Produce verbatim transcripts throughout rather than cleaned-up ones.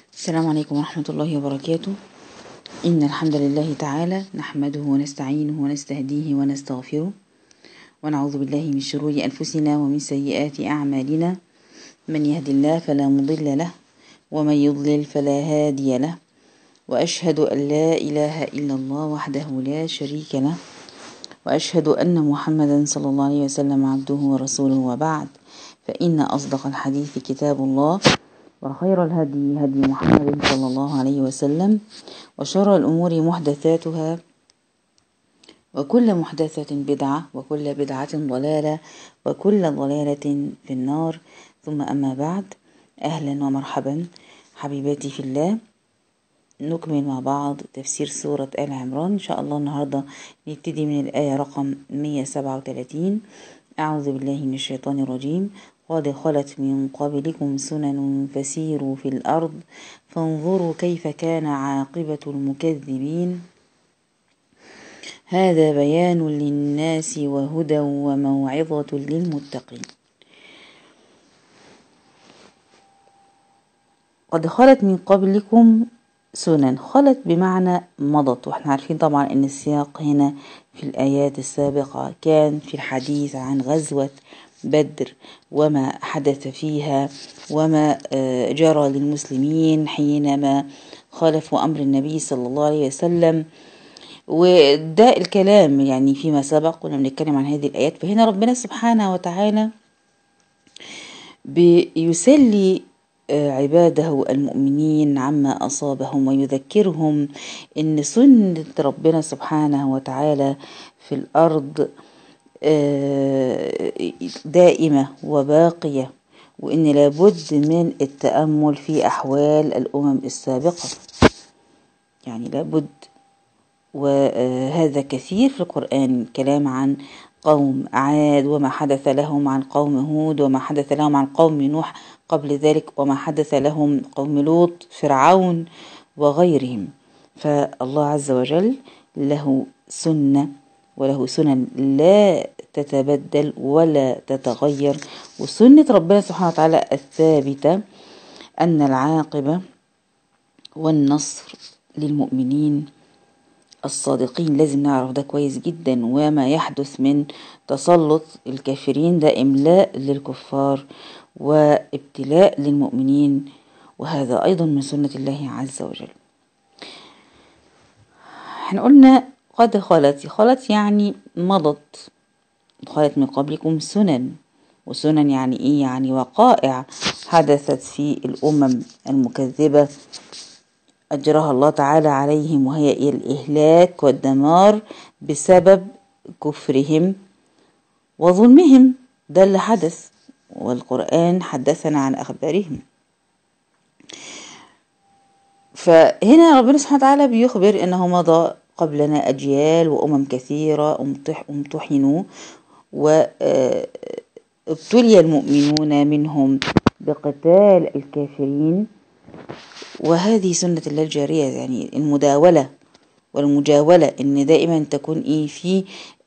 السلام عليكم ورحمة الله وبركاته. إن الحمد لله تعالى نحمده ونستعينه ونستهديه ونستغفره ونعوذ بالله من شرور أنفسنا ومن سيئات أعمالنا، من يهد الله فلا مضل له ومن يضلل فلا هادي له، وأشهد أن لا إله إلا الله وحده لا شريك له، وأشهد أن محمدا صلى الله عليه وسلم عبده ورسوله، وبعد، فإن أصدق الحديث كتاب الله، وخير الهدي هدي محمد صلى الله عليه وسلم، وشر الأمور محدثاتها، وكل محدثة بدعة، وكل بدعة ضلالة، وكل ضلالة في النار. ثم أما بعد، أهلا ومرحبا حبيباتي في الله. نكمل مع بعض تفسير سورة آل عمران إن شاء الله. النهاردة نبتدي من الآية رقم مية وسبعة وثلاثين. أعوذ بالله من الشيطان الرجيم. قد خلت من قبلكم سنن فسيروا في الأرض فانظروا كيف كان عاقبة المكذبين. هذا بيان للناس وهدى وموعظة للمتقين. قد خلت من قبلكم سنن، خلت بمعنى مضت، واحنا عارفين طبعا ان السياق هنا في الآيات السابقة كان في الحديث عن غزوة بدر وما حدث فيها وما جرى للمسلمين حينما خالفوا أمر النبي صلى الله عليه وسلم، وده الكلام يعني فيما سبق كنا بنتكلم عن هذه الآيات. فهنا ربنا سبحانه وتعالى بيسلي عباده المؤمنين عما أصابهم، ويذكرهم إن سنة ربنا سبحانه وتعالى في الأرض دائمة وباقية، وإن لابد من التأمل في أحوال الأمم السابقة، يعني لابد. وهذا كثير في القرآن، كلام عن قوم عاد وما حدث لهم، عن قوم هود وما حدث لهم، عن قوم نوح قبل ذلك وما حدث لهم، قوم لوط، فرعون وغيرهم. فالله عز وجل له سنة وله سنن لا تتبدل ولا تتغير، وسنة ربنا سبحانه وتعالى الثابتة أن العاقبة والنصر للمؤمنين الصادقين. لازم نعرف ده كويس جدا. وما يحدث من تسلط الكافرين ده إملاء للكفار وابتلاء للمؤمنين، وهذا أيضا من سنة الله عز وجل. احنا قلنا قد خلت، خلت يعني مضت. خلت من قبلكم سنن، وسنن يعني ايه؟ يعني وقائع حدثت في الأمم المكذبة أجرها الله تعالى عليهم، وهي الإهلاك والدمار بسبب كفرهم وظلمهم. ده اللي حدث، والقرآن حدثنا عن أخبارهم. فهنا ربنا سبحانه وتعالى بيخبر أنه مضى قبلنا أجيال وأمم كثيرة امتحنوا وابتلي المؤمنون منهم بقتال الكافرين، وهذه سنة الله الجارية، يعني المداولة والمجاولة، ان دائما تكون ايه في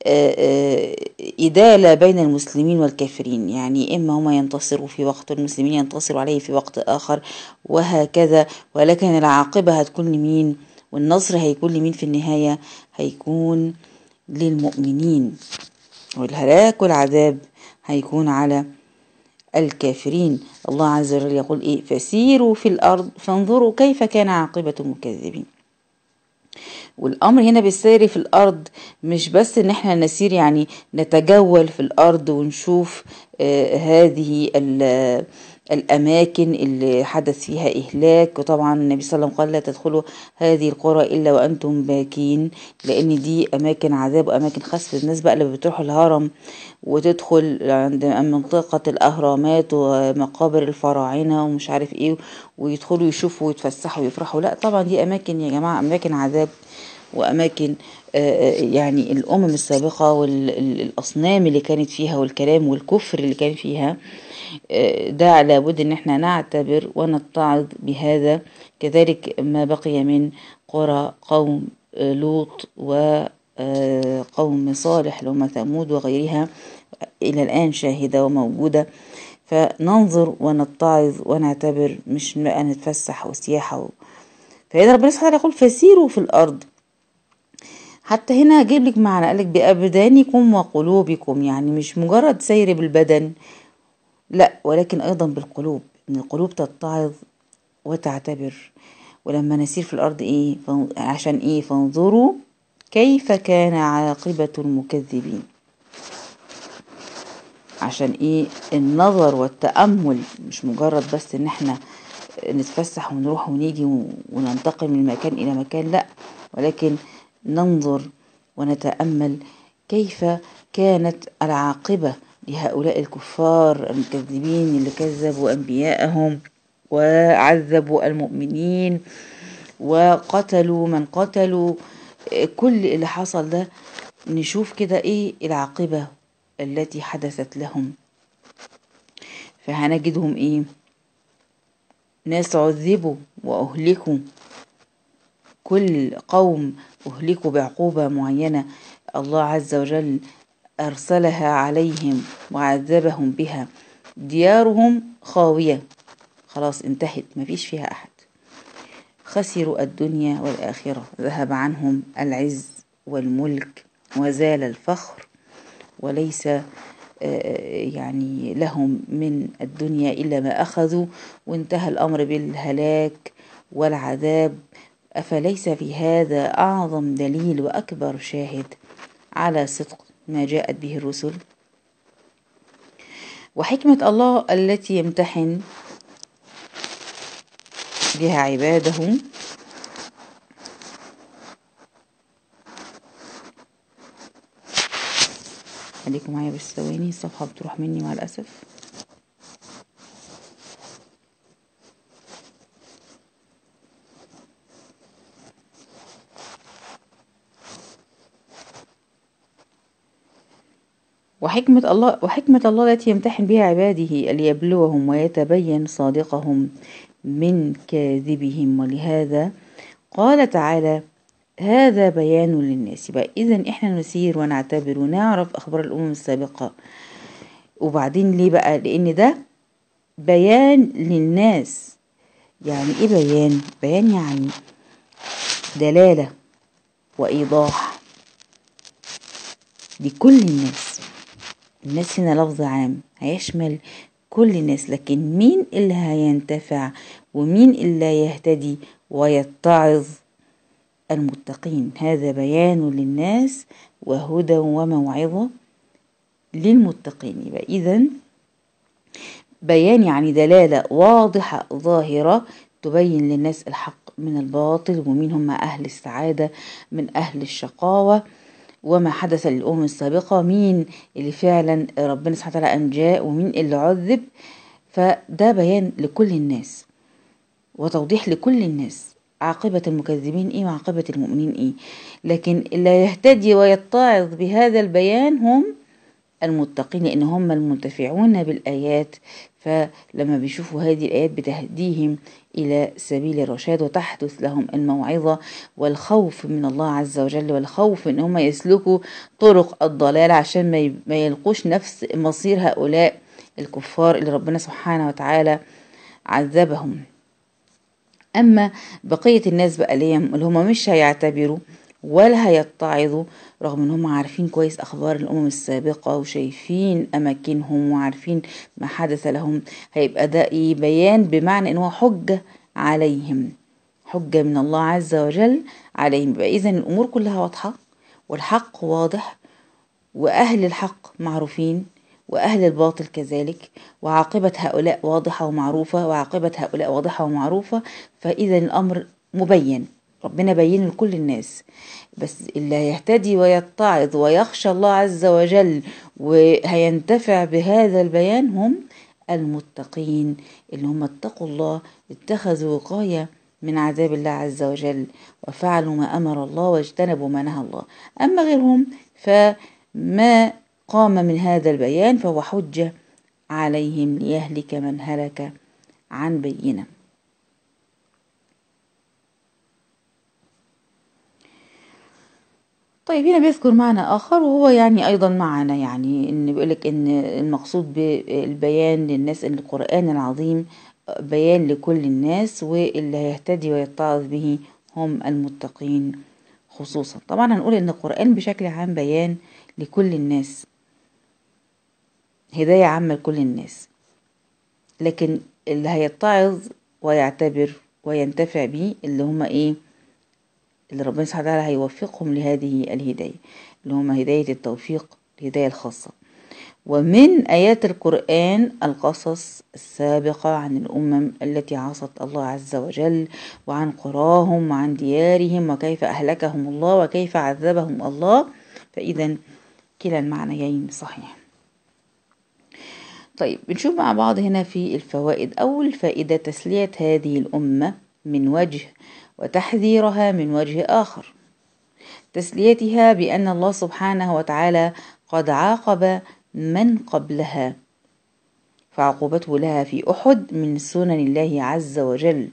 إدالة بين المسلمين والكافرين، يعني اما هما ينتصروا في وقت المسلمين ينتصروا عليه في وقت آخر، وهكذا. ولكن العاقبة هتكون لمين؟ والنصر هيكون لمين في النهاية؟ هيكون للمؤمنين، والهلاك والعذاب هيكون على الكافرين. الله عز وجل يقول ايه؟ فسيروا في الأرض فانظروا كيف كان عاقبة المكذبين. والأمر هنا بالسير في الأرض مش بس ان احنا نسير، يعني نتجول في الأرض ونشوف آه هذه الأماكن اللي حدث فيها إهلاك. وطبعا النبي صلى الله عليه وسلم قال لا تدخلوا هذه القرى إلا وأنتم باكين، لأن دي أماكن عذاب وأماكن خسف. الناس بقى اللي بتروح الهرم وتدخل عند منطقة الأهرامات ومقابر الفراعنة ومش عارف إيه، ويدخلوا يشوفوا ويتفسحوا ويفرحوا، لا طبعا دي أماكن يا جماعة أماكن عذاب، وأماكن يعني الأمم السابقة والأصنام اللي كانت فيها والكلام والكفر اللي كان فيها. ده لابد ان احنا نعتبر ونتعظ بهذا. كذلك ما بقي من قرى قوم لوط وقوم صالح لهم ثمود وغيرها إلى الآن شاهدة وموجودة. فننظر ونتعظ ونعتبر، مش بقى نتفسح وسياحة و... فهنا ربنا سبحانه يقول فسيروا في الأرض. حتى هنا هجيب لك معنى، قالك بأبدانكم وقلوبكم، يعني مش مجرد سير بالبدن، لا، ولكن أيضا بالقلوب، إن القلوب تتعظ وتعتبر. ولما نسير في الأرض إيه؟ عشان إيه؟ فانظروا كيف كان عاقبة المكذبين. عشان إيه؟ النظر والتأمل، مش مجرد بس إن إحنا نتفسح ونروح ونيجي وننتقل من مكان إلى مكان، لا، ولكن ننظر ونتأمل كيف كانت العاقبة لهؤلاء الكفار المكذبين اللي كذبوا أنبياءهم وعذبوا المؤمنين وقتلوا من قتلوا. كل اللي حصل ده نشوف كده ايه العاقبة التي حدثت لهم. فهنجدهم ايه؟ ناس عذبوا وأهلكوا، كل قوم أهلكوا بعقوبة معينة الله عز وجل أرسلها عليهم وعذبهم بها. ديارهم خاوية، خلاص انتهت، مفيش فيها أحد. خسروا الدنيا والآخرة، ذهب عنهم العز والملك وزال الفخر، وليس يعني لهم من الدنيا إلا ما أخذوا، وانتهى الأمر بالهلاك والعذاب. أفليس في هذا أعظم دليل وأكبر شاهد على صدق ما جاءت به الرسل وحكمة الله التي يمتحن بها عباده. خليكم معايا بس ثواني، الصفحة بتروح مني مع الأسف. وحكمة الله وحكمة الله التي يمتحن بها عباده ليبلوهم ويتبين صادقهم من كاذبهم. ولهذا قال تعالى هذا بيان للناس. يبقى إذن إحنا نسير ونعتبر ونعرف أخبار الأمم السابقة. وبعدين ليه بقى؟ لأن ده بيان للناس. يعني إيه بيان؟ بيان يعني دلالة وإيضاح لكل الناس. الناس هنا لفظ عام هيشمل كل الناس، لكن مين اللي هينتفع ومين اللي يهتدي ويتعظ؟ المتقين. هذا بيان للناس وهدى وموعظة للمتقين. يبقى إذن بيان يعني دلالة واضحة ظاهرة تبين للناس الحق من الباطل، ومين هم أهل السعادة من أهل الشقاوة، وما حدث للأمم السابقة، مين اللي فعلا ربنا سبحانه وتعالى أنجاه ومين اللي عذب. فده بيان لكل الناس وتوضيح لكل الناس عاقبة المكذبين ايه وعاقبة المؤمنين ايه. لكن اللي يهتدي ويتعظ بهذا البيان هم المتقين، لأن هم المنتفعون بالآيات. فلما بيشوفوا هذه الآيات بتهديهم إلى سبيل الرشاد وتحدث لهم الموعظة والخوف من الله عز وجل، والخوف إن هم يسلكوا طرق الضلال عشان ما يلقوش نفس مصير هؤلاء الكفار اللي ربنا سبحانه وتعالى عذبهم. أما بقية الناس بقى اللي هم مش هيعتبروا ولا هيتعظوا، رغم ان هم عارفين كويس اخبار الامم السابقة وشايفين اماكنهم وعارفين ما حدث لهم، هيبقى ده ايه؟ بيان، بمعنى ان هو حجة عليهم، حجة من الله عز وجل عليهم. يبقى اذا الامور كلها واضحة والحق واضح، واهل الحق معروفين واهل الباطل كذلك، وعاقبة هؤلاء واضحة ومعروفة وعاقبة هؤلاء واضحة ومعروفة. فاذا الامر مبين، ربنا بين لكل الناس. بس اللي هيهتدي ويتعظ ويخشى الله عز وجل وهينتفع بهذا البيان هم المتقين، اللي هم اتقوا الله، اتخذوا وقاية من عذاب الله عز وجل وفعلوا ما أمر الله واجتنبوا ما نهى الله. أما غيرهم فما قام من هذا البيان فهو حجة عليهم ليهلك من هلك عن بينه. طيب هنا بيذكر معنى آخر، وهو يعني أيضا معنى يعني إن بيقولك إن المقصود بالبيان للناس إن القرآن العظيم بيان لكل الناس، واللي هيهتدي ويتعظ به هم المتقين خصوصا. طبعا هنقول إن القرآن بشكل عام بيان لكل الناس، هداية عامة لكل الناس، لكن اللي هيتعظ ويعتبر وينتفع به اللي هم إيه؟ اللي ربنا سبحانه وتعالى هيوفقهم لهذه الهداية، اللي هم هداية التوفيق، الهداية الخاصة. ومن آيات القرآن القصص السابقة عن الأمم التي عصت الله عز وجل، وعن قراهم وعن ديارهم، وكيف أهلكهم الله وكيف عذبهم الله. فإذا كلا المعنيين صحيح. طيب بنشوف مع بعض هنا في الفوائد. أول فائدة تسلية هذه الأمة من وجه، وتحذيرها من وجه آخر. تسليتها بأن الله سبحانه وتعالى قد عاقب من قبلها، فعقوبته لها في أحد من سنن الله عز وجل.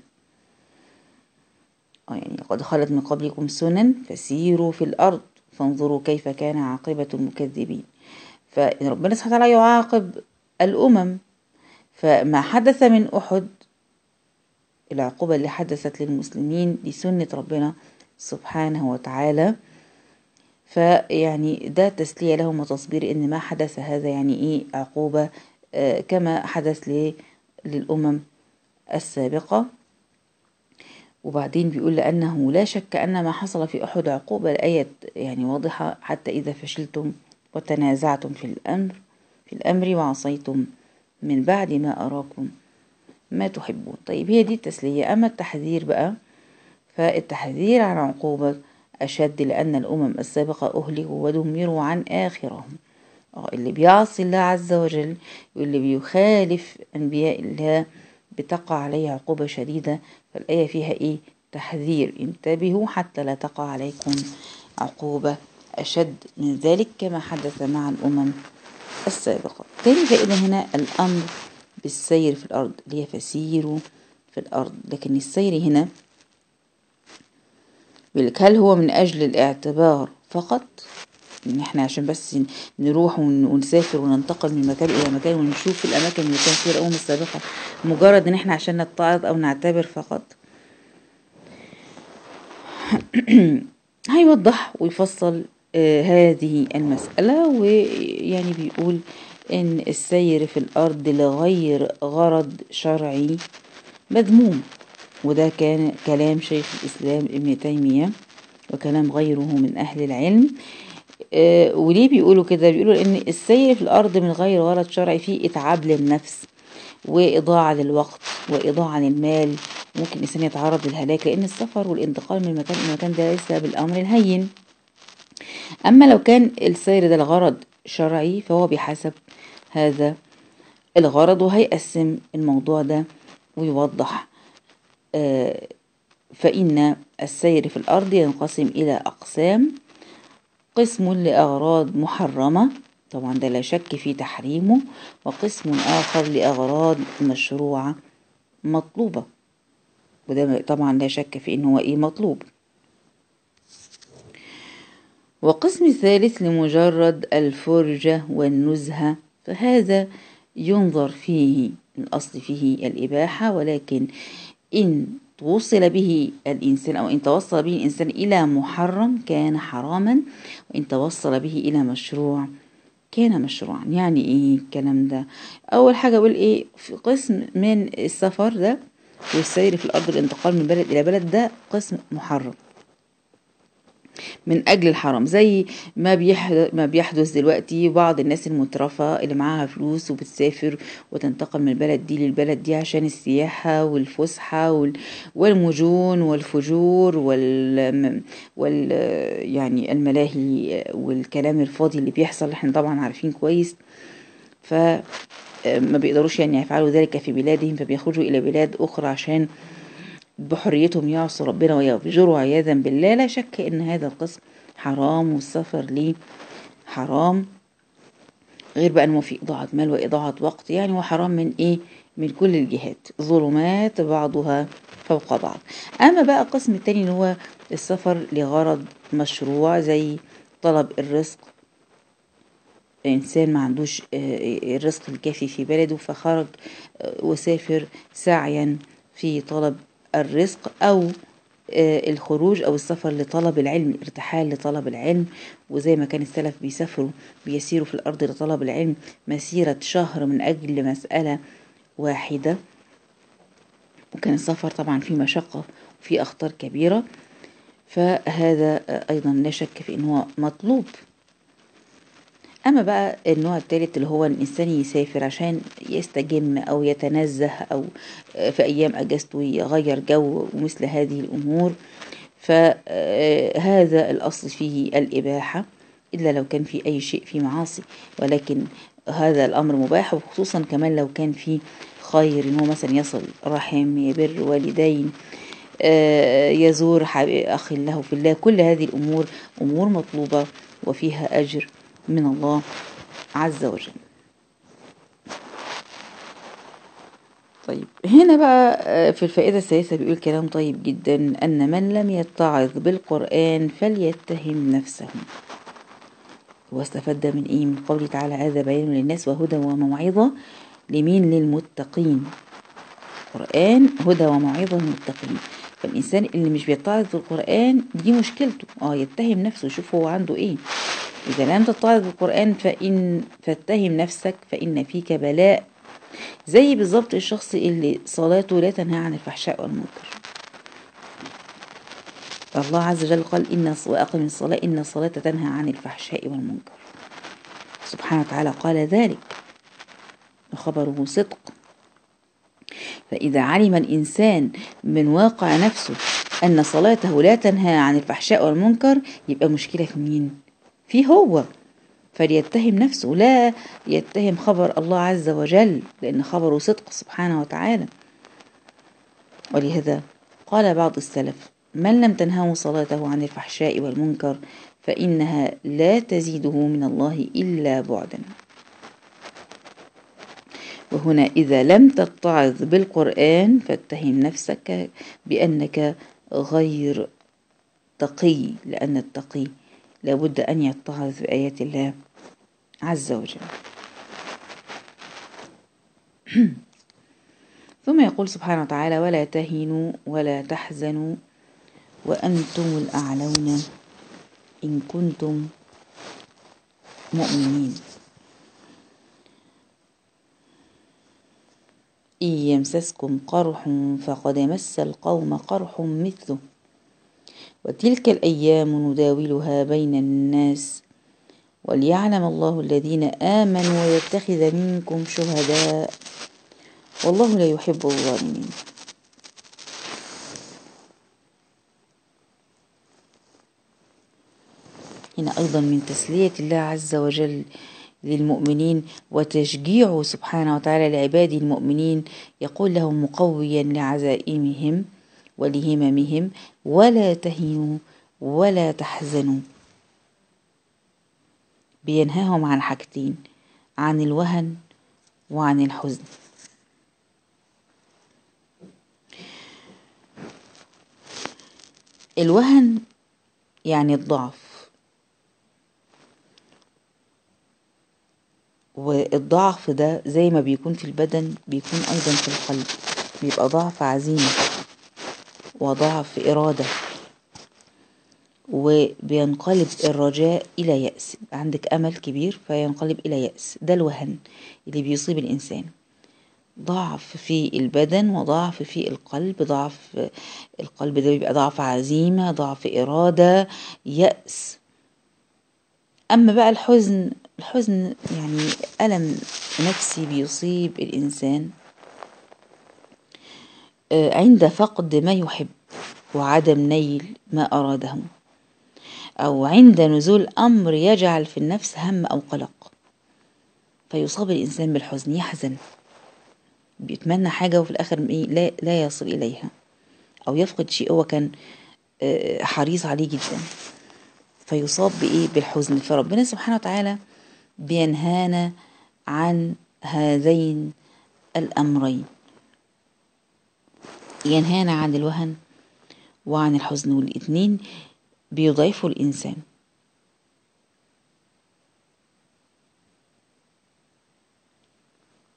يعني قد خلت من قبلكم سنن فسيروا في الأرض فانظروا كيف كان عاقبة المكذبين. فإن ربنا سبحانه وتعالى يعاقب الأمم، فما حدث من أحد، العقوبة اللي حدثت للمسلمين دي سنة ربنا سبحانه وتعالى، فيعني ده تسلية لهم وتصبير إن ما حدث هذا يعني إيه عقوبة آه كما حدث للأمم السابقة. وبعدين بيقول لأنه لا شك أن ما حصل في أحد عقوبة، الآية يعني واضحة، حتى إذا فشلتم وتنازعتم في الأمر في الأمر وعصيتم من بعد ما أراكم ما تحبون. طيب هي دي التسلية. أما التحذير بقى، فالتحذير عن عقوبة أشد، لأن الأمم السابقة أهلكوا ودمروا عن آخرهم. اللي بيعصي الله عز وجل واللي بيخالف أنبياء الله بتقع عليه عقوبة شديدة. فالآية فيها إيه؟ تحذير، انتبهوا حتى لا تقع عليكم عقوبة أشد من ذلك كما حدث مع الأمم السابقة. تاني فائدة هنا الأمر بالسير في الأرض، اللي هي فسيروا في الأرض. لكن السير هنا هل هو من أجل الاعتبار فقط، إن إحنا عشان بس نروح ونسافر وننتقل من مكان إلى مكان ونشوف الأماكن اللي كان فيها الأمم السابقة مجرد إن إحنا عشان نتعظ أو نعتبر فقط؟ هيوضح ويفصل آه هذه المسألة، ويعني بيقول إن السير في الأرض لغير غرض شرعي مذموم، وده كان كلام شيخ الإسلام ابن تيمية وكلام غيره من أهل العلم. آه وليه بيقولوا كده؟ بيقولوا إن السير في الأرض من غير غرض شرعي فيه إتعاب للنفس وإضاعة للوقت وإضاعة للمال، ممكن الإنسان يتعرض للهلاك، لأن السفر والانتقال من مكان إلى مكان ده ليس بالأمر الهين. أما لو كان السير ده الغرض شرعي فهو بحسب هذا الغرض، وهيقسم الموضوع ده ويوضح. آه فإن السير في الأرض ينقسم إلى أقسام: قسم لأغراض محرمة، طبعا ده لا شك في تحريمه، وقسم آخر لأغراض مشروعة مطلوبة، وده طبعا لا شك في إنه هو إيه مطلوب. وقسم ثالث لمجرد الفرجة والنزهة، فهذا ينظر فيه الأصل فيه الإباحة، ولكن إن توصل به الإنسان أو إن توصل به الإنسان إلى محرم كان حراما، وإن توصل به إلى مشروع كان مشروعا. يعني إيه الكلام ده؟ أول حاجة أقول إيه، في قسم من السفر ده والسير في الأرض الانتقال من بلد إلى بلد ده قسم محرم من أجل الحرام، زي ما بيحدث ما بيحدث دلوقتي. بعض الناس المترفة اللي معاها فلوس وبتسافر وتنتقل من البلد دي للبلد دي عشان السياحة والفسحة والمجون والفجور وال, وال يعني الملاهي والكلام الفاضي اللي بيحصل، احنا طبعا عارفين كويس. فما بيقدروش يعني يفعلوا ذلك في بلادهم، فبيخرجوا إلى بلاد أخرى عشان بحريتهم يعصوا ربنا ويفجروا عياذا بالله. لا شك ان هذا القسم حرام، والسفر ليه حرام، غير بقى انه في اضاعة مال واضاعة وقت، يعني وحرام من ايه؟ من كل الجهات، ظلمات بعضها فوق بعض. اما بقى القسم التاني اللي هو السفر لغرض مشروع، زي طلب الرزق، إنسان ما عندوش الرزق الكافي في بلده فخرج وسافر سعيا في طلب الرزق، أو الخروج أو السفر لطلب العلم، الارتحال لطلب العلم. وزي ما كان السلف بيسافروا بيسيروا في الأرض لطلب العلم مسيرة شهر من أجل مسألة واحدة، وكان السفر طبعا فيه مشقة وفيه أخطار كبيرة، فهذا أيضا لا شك في أنه مطلوب. أما بقى النوع الثالث اللي هو الإنسان يسافر عشان يستجم أو يتنزه أو في أيام أجازته يغير جو ومثل هذه الأمور، فهذا الأصل فيه الإباحة إلا لو كان في أي شيء في معاصي، ولكن هذا الأمر مباح، وخصوصا كمان لو كان في خير، إنه مثلا يصل رحم، يبر والدين، يزور أخ له في الله. كل هذه الأمور أمور مطلوبة وفيها أجر من الله عز وجل. طيب هنا بقى في الفائدة الثالثة بيقول كلام طيب جدا: أن من لم يتعظ بالقرآن فليتهم نفسه. واستفاد من إيه؟ من قوله تعالى: هذا بيان للناس وهدى وموعظة لمين؟ للمتقين. القرآن هدى وموعظة للمتقين. فالإنسان اللي مش بيتعظ بالقرآن دي مشكلته، اه يتهم نفسه، يشوف هو عنده إيه. إذا لم تتعظ بالقرآن فإن فاتهم نفسك فإن فيك بلاء، زي بالظبط الشخص اللي صلاته لا تنهى عن الفحشاء والمنكر. الله عز وجل قال: إن وأقم الصلاة إن الصلاة تنهى عن الفحشاء والمنكر. سبحانه وتعالى قال ذلك وخبره صدق. فإذا علم الإنسان من واقع نفسه أن صلاته لا تنهى عن الفحشاء والمنكر، يبقى مشكلة في مين؟ فيه هو، فليتهم نفسه، لا يتهم خبر الله عز وجل، لأن خبره صدق سبحانه وتعالى. ولهذا قال بعض السلف: من لم تنهه صلاته عن الفحشاء والمنكر فإنها لا تزيده من الله إلا بعدا. وهنا إذا لم تتعظ بالقرآن فاتهم نفسك بأنك غير تقي، لأن التقي لابد أن يتعظ بآيات الله عز وجل. ثم يقول سبحانه وتعالى: ولا تهنوا ولا تحزنوا وأنتم الأعلون إن كنتم مؤمنين. إن يمسسكم قرح فقد مس القوم قرح مثله وتلك الأيام نداولها بين الناس وليعلم الله الذين آمنوا ويتخذ منكم شهداء والله لا يحب الظالمين. هنا أيضا من تسلية الله عز وجل للمؤمنين وتشجيعه سبحانه وتعالى لعباده المؤمنين، يقول لهم مقويا لعزائمهم ولهممهم: ولا تهنوا ولا تحزنوا. بينهاهم عن حاجتين: عن الوهن وعن الحزن. الوهن يعني الضعف، والضعف ده زي ما بيكون في البدن بيكون أيضا في القلب، بيبقى ضعف عزيمة وضعف إرادة، وبينقلب الرجاء إلى يأس. عندك أمل كبير فينقلب إلى يأس. ده الوهن اللي بيصيب الإنسان، ضعف في البدن وضعف في القلب. ضعف القلب ده بيبقى ضعف عزيمة، ضعف إرادة، يأس. أما بقى الحزن، الحزن يعني ألم نفسي بيصيب الإنسان عند فقد ما يحب وعدم نيل ما أراده، أو عند نزول أمر يجعل في النفس هم أو قلق، فيصاب الإنسان بالحزن، يحزن، بيتمنى حاجة وفي الآخر لا, لا يصل إليها، أو يفقد شيء هو كان حريص عليه جدا، فيصاب بإيه؟ بالحزن. فربنا سبحانه وتعالى بينهانا عن هذين الأمرين، ينهانا عن الوهن وعن الحزن، والاثنين بيضعفوا الإنسان.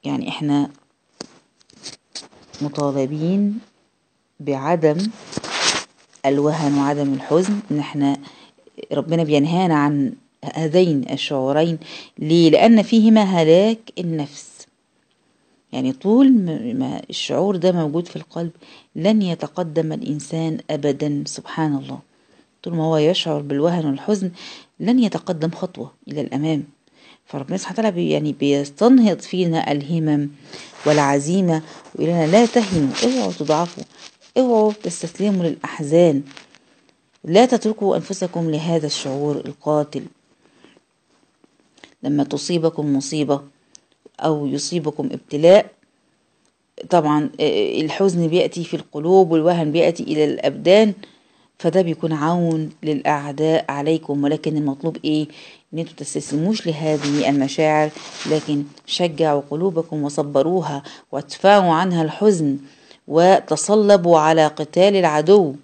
يعني احنا مطالبين بعدم الوهن وعدم الحزن، ان احنا ربنا بينهانا عن هذين الشعورين. ليه؟ لأن فيهما هلاك النفس. يعني طول ما الشعور ده موجود في القلب لن يتقدم الإنسان أبدا. سبحان الله، طول ما هو يشعر بالوهن والحزن لن يتقدم خطوة إلى الأمام. فربنا سبحانه وتعالى بي يعني بيستنهض فينا الهمم والعزيمة، ويقول لنا لا تهنوا، اوعوا تضعفوا، اوعوا تستسلموا للأحزان، لا تتركوا أنفسكم لهذا الشعور القاتل. لما تصيبكم مصيبة أو يصيبكم ابتلاء، طبعا الحزن بيأتي في القلوب والوهن بيأتي إلى الأبدان، فده بيكون عون للأعداء عليكم. ولكن المطلوب إيه؟ إن انتوا تستسلموش لهذه المشاعر، لكن شجعوا قلوبكم وصبروها وادفعوا عنها الحزن وتصلبوا على قتال العدو.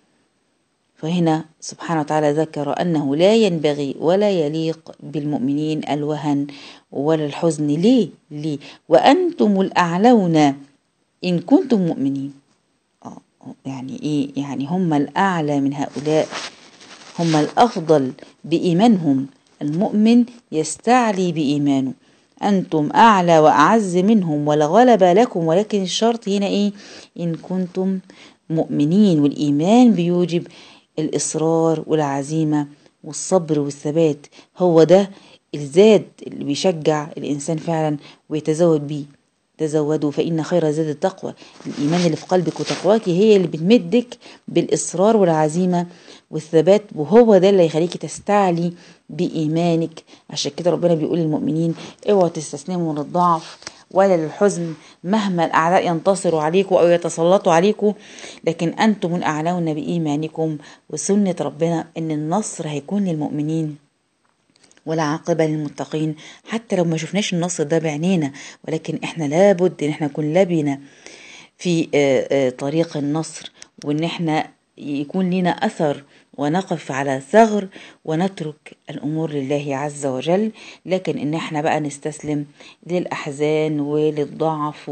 فهنا سبحانه وتعالى ذكر أنه لا ينبغي ولا يليق بالمؤمنين الوهن ولا الحزن. ليه؟ ليه؟ وأنتم الأعلون إن كنتم مؤمنين. آه يعني إيه؟ يعني هم الأعلى من هؤلاء، هم الأفضل بإيمانهم. المؤمن يستعلي بإيمانه. أنتم أعلى وأعز منهم ولا غلب لكم، ولكن الشرط هنا إيه؟ إن كنتم مؤمنين. والإيمان بيوجب الإصرار والعزيمة والصبر والثبات. هو ده الزاد اللي بيشجع الإنسان فعلا ويتزود بيه. تزودوا فإن خير زاد التقوى. الإيمان اللي في قلبك وتقواك هي اللي بتمدك بالإصرار والعزيمة والثبات، وهو ده اللي يخليك تستعلي بإيمانك. عشان كده ربنا بيقول للمؤمنين اوعوا تستسلموا للضعف ولا للحزن مهما الأعداء ينتصروا عليكم أو يتسلطوا عليكم، لكن أنتم الأعلون بإيمانكم. وسنة ربنا إن النصر هيكون للمؤمنين والعاقبة للمتقين، حتى لو ما شفناش النصر ده بعينينا، ولكن احنا لابد ان احنا نكون لبنة في طريق النصر، وان احنا يكون لنا أثر ونقف على ثغر ونترك الأمور لله عز وجل. لكن ان احنا بقى نستسلم للأحزان وللضعف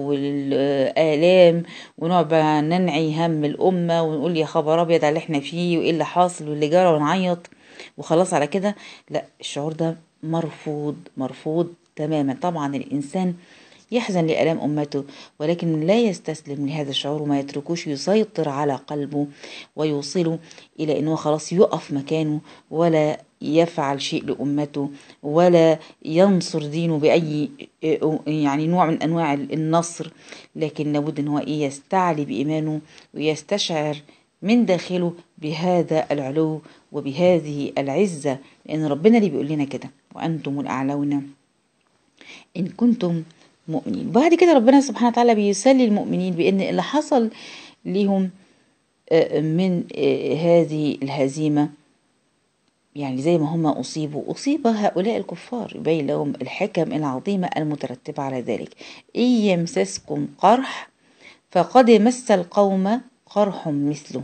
والآلام ونقعد بقى ننعي هم الأمة ونقول يا خبر أبيض على اللي احنا فيه وإيه اللي حاصل واللي جرى ونعيط وخلاص على كده، لا، الشعور ده مرفوض مرفوض تماما. طبعا الإنسان يحزن لآلام أمته، ولكن لا يستسلم لهذا الشعور وما يتركوش يسيطر على قلبه ويوصله إلى أنه خلاص يقف مكانه ولا يفعل شيء لأمته ولا ينصر دينه بأي يعني نوع من أنواع النصر. لكن لابد أنه يستعلي بإيمانه ويستشعر من داخله بهذا العلو وبهذه العزة، لأن ربنا اللي بيقول لنا كده وأنتم الأعلون إن كنتم مؤمنين. بعد كده ربنا سبحانه وتعالى بيسلي المؤمنين بأن اللي حصل لهم من هذه الهزيمة، يعني زي ما هم أصيبوا أصيب هؤلاء الكفار، يبين لهم الحكم العظيمة المترتبة على ذلك. إن يمسسكم قرح فقد مس القوم قرح مثله.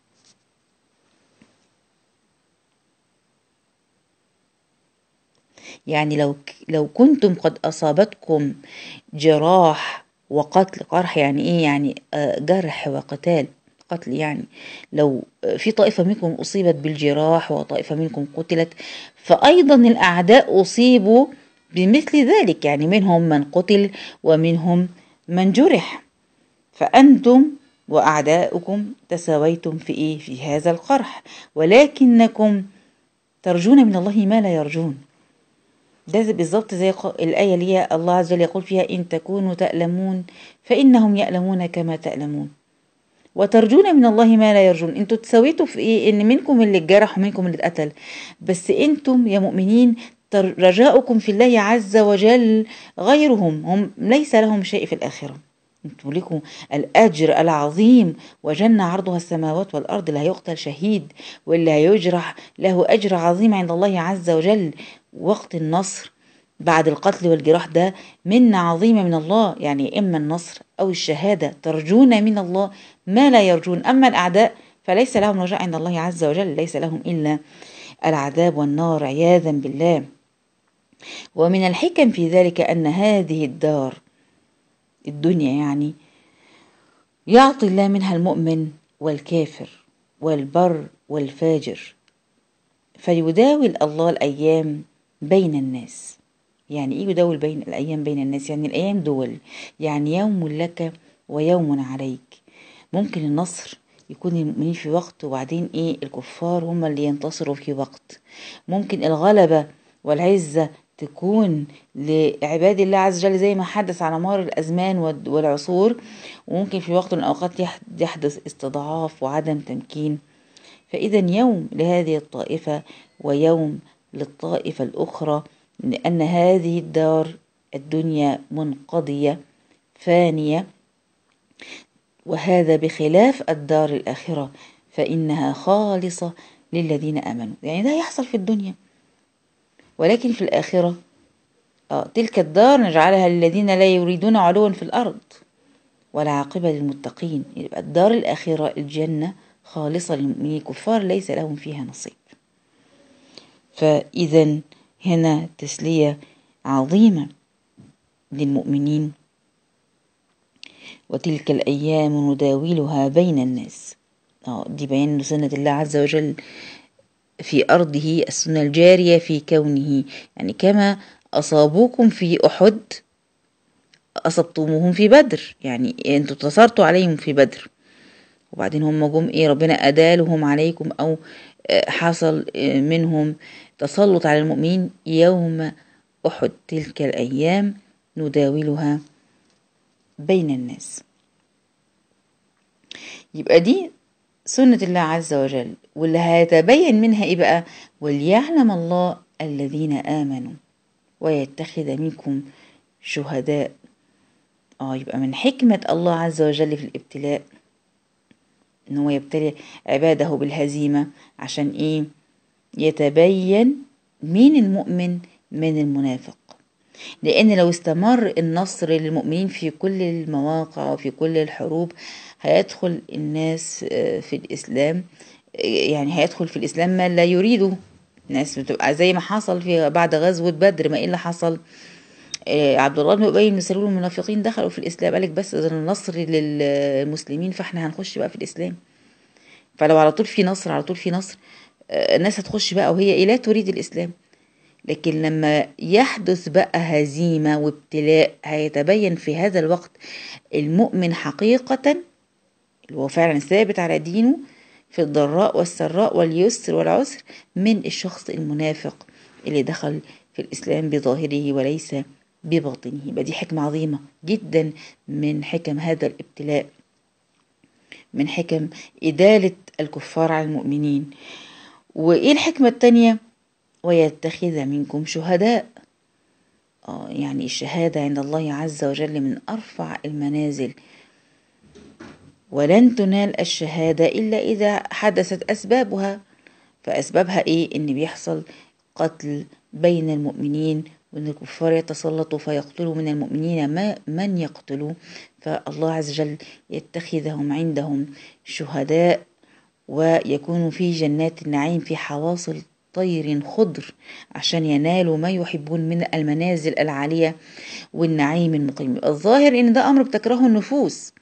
يعني لو لو كنتم قد أصابتكم جراح وقتل، قرح يعني إيه؟ يعني جرح وقتال، قتل. يعني لو في طائفة منكم أصيبت بالجراح وطائفة منكم قتلت، فأيضا الأعداء أصيبوا بمثل ذلك، يعني منهم من قتل ومنهم من جرح، فأنتم وأعداؤكم تساويتم في إيه؟ في هذا القرح، ولكنكم ترجون من الله ما لا يرجون. ده بالظبط زي الآية اللي الله عز وجل يقول فيها إن تكونوا تألمون فإنهم يألمون كما تألمون وترجون من الله ما لا يرجون. انتوا تساويتوا في إيه؟ إن منكم اللي اتجرح ومنكم اللي اتقتل، بس انتم يا مؤمنين رجاؤكم في الله عز وجل غيرهم، هم ليس لهم شيء في الآخرة، انتوا لكم الأجر العظيم وجنة عرضها السماوات والأرض، اللي هيقتل شهيد واللي هيجرح له أجر عظيم عند الله عز وجل. وقت النصر بعد القتل والجراح ده منة عظيمة من الله، يعني إما النصر أو الشهادة، ترجون من الله ما لا يرجون. أما الأعداء فليس لهم رجاء عند الله عز وجل، ليس لهم إلا العذاب والنار عياذا بالله. ومن الحكم في ذلك أن هذه الدار الدنيا يعني، يعطي الله منها المؤمن والكافر والبر والفاجر، فيداول الله الأيام بين الناس. يعني إيه يداول بين الأيام بين الناس؟ يعني الأيام دول، يعني يوم لك ويوم عليك. ممكن النصر يكون المؤمنين في وقت، وبعدين إيه الكفار هم اللي ينتصروا في وقت. ممكن الغلبة والعزة تكون لعباد الله عز وجل زي ما حدث على مر الأزمان والعصور، وممكن في وقت من الأوقات يحدث استضعاف وعدم تمكين. فإذا يوم لهذه الطائفة ويوم للطائفة الأخرى، لأن هذه الدار الدنيا منقضية فانية، وهذا بخلاف الدار الآخرة فإنها خالصة للذين آمنوا. يعني ده يحصل في الدنيا، ولكن في الآخرة آه تلك الدار نجعلها للذين لا يريدون علوا في الأرض ولا عاقبة للمتقين. يبقى الدار الآخرة الجنة خالصة للمؤمنين، الكفار ليس لهم فيها نصيب. فإذا هنا تسلية عظيمة للمؤمنين. وتلك الأيام نداولها بين الناس، آه دي بيان سنة الله عز وجل في أرضه، السنة الجارية في كونه. يعني كما أصابوكم في أحد أصبتموهم في بدر، يعني أنتوا انتصرتوا عليهم في بدر، وبعدين هم جم إيه ربنا أدالهم عليكم، أو حصل منهم تسلط على المؤمنين يوم أحد. تلك الأيام نداولها بين الناس. يبقى دي سنة الله عز وجل، واللي هيتبين منها إيه بقى؟ وليعلم الله الذين آمنوا ويتخذ منكم شهداء. آه يبقى من حكمة الله عز وجل في الابتلاء إن هو يبتلي عباده بالهزيمة، عشان إيه؟ يتبين مين المؤمن من المنافق. لأن لو استمر النصر للمؤمنين في كل المواقع وفي كل الحروب، هيدخل الناس في الإسلام، يعني هيدخل في الإسلام ما لا يريده. الناس بتبقى زي ما حصل في بعد غزوة بدر. ما إيه اللي حصل؟ عبد الله بن أبي بن سلول المنافقين دخلوا في الإسلام، قالك بس إذا النصر للمسلمين فإحنا هنخش بقى في الإسلام. فلو على طول في نصر على طول في نصر الناس هتخش بقى وهي إيه لا تريد الإسلام. لكن لما يحدث بقى هزيمة وابتلاء، هيتبين في هذا الوقت المؤمن حقيقة اللي هو فعلا ثابت على دينه في الضراء والسراء واليسر والعسر، من الشخص المنافق اللي دخل في الإسلام بظاهره وليس بباطنه. يبقى دي حكمة عظيمة جدا من حكم هذا الابتلاء، من حكم إدالة الكفار على المؤمنين. وإيه الحكمة التانية؟ ويتخذ منكم شهداء. آه يعني الشهادة عند الله عز وجل من أرفع المنازل، ولن تنال الشهادة إلا إذا حدثت أسبابها. فأسبابها إيه؟ إن بيحصل قتل بين المؤمنين، وإن الكفار يتسلطوا فيقتلوا من المؤمنين ما من يقتلوا، فالله عز وجل يتخذهم عندهم شهداء، ويكونوا في جنات النعيم في حواصل طير خضر، عشان ينالوا ما يحبون من المنازل العالية والنعيم المقيم. الظاهر إن ده أمر بتكرهه النفوس،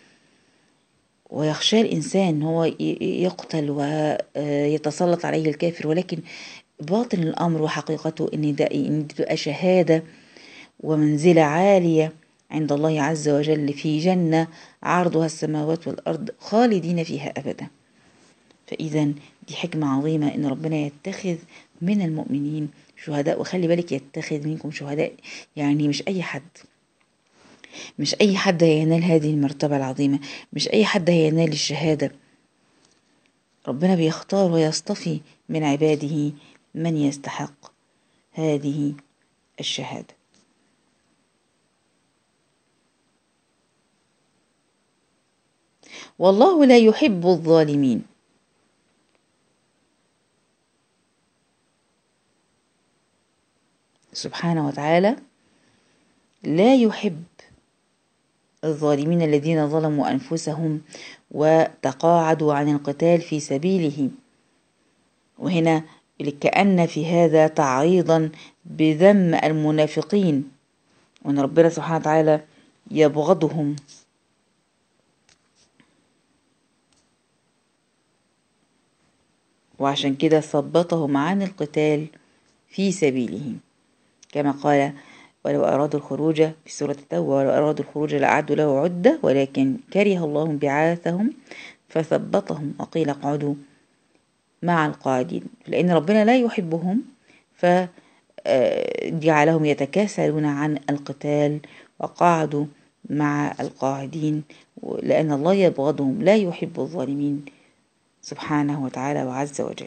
ويخشى الإنسان هو يقتل ويتسلط عليه الكافر، ولكن باطن الأمر وحقيقته إن ده إن تبقى شهادة ومنزلة عالية عند الله عز وجل في جنة عرضها السماوات والأرض خالدين فيها أبدا. فإذا دي حكمة عظيمة إن ربنا يتخذ من المؤمنين شهداء. وخلي بالك يتخذ منكم شهداء، يعني مش أي حد، مش أي حد هينال هذه المرتبة العظيمة، مش أي حد هينال الشهادة. ربنا بيختار ويصطفي من عباده من يستحق هذه الشهادة. والله لا يحب الظالمين. سبحانه وتعالى لا يحب الظالمين الذين ظلموا أنفسهم وتقاعدوا عن القتال في سبيله. وهنا كأن في هذا تعريضا بذم المنافقين، وأن ربنا سبحانه وتعالى يبغضهم. وعشان كده ثبطهم عن القتال في سبيله، كما قال ولو أرادوا الخروج في سورة التوبة، ولو أرادوا الخروج لأعدوا له عدة ولكن كره الله بعاثهم فثبطهم وقيل اقعدوا مع القاعدين، لأن ربنا لا يحبهم فجعلهم يتكاسلون عن القتال وقعدوا مع القاعدين، لأن الله يبغضهم لا يحب الظالمين سبحانه وتعالى وعز وجل.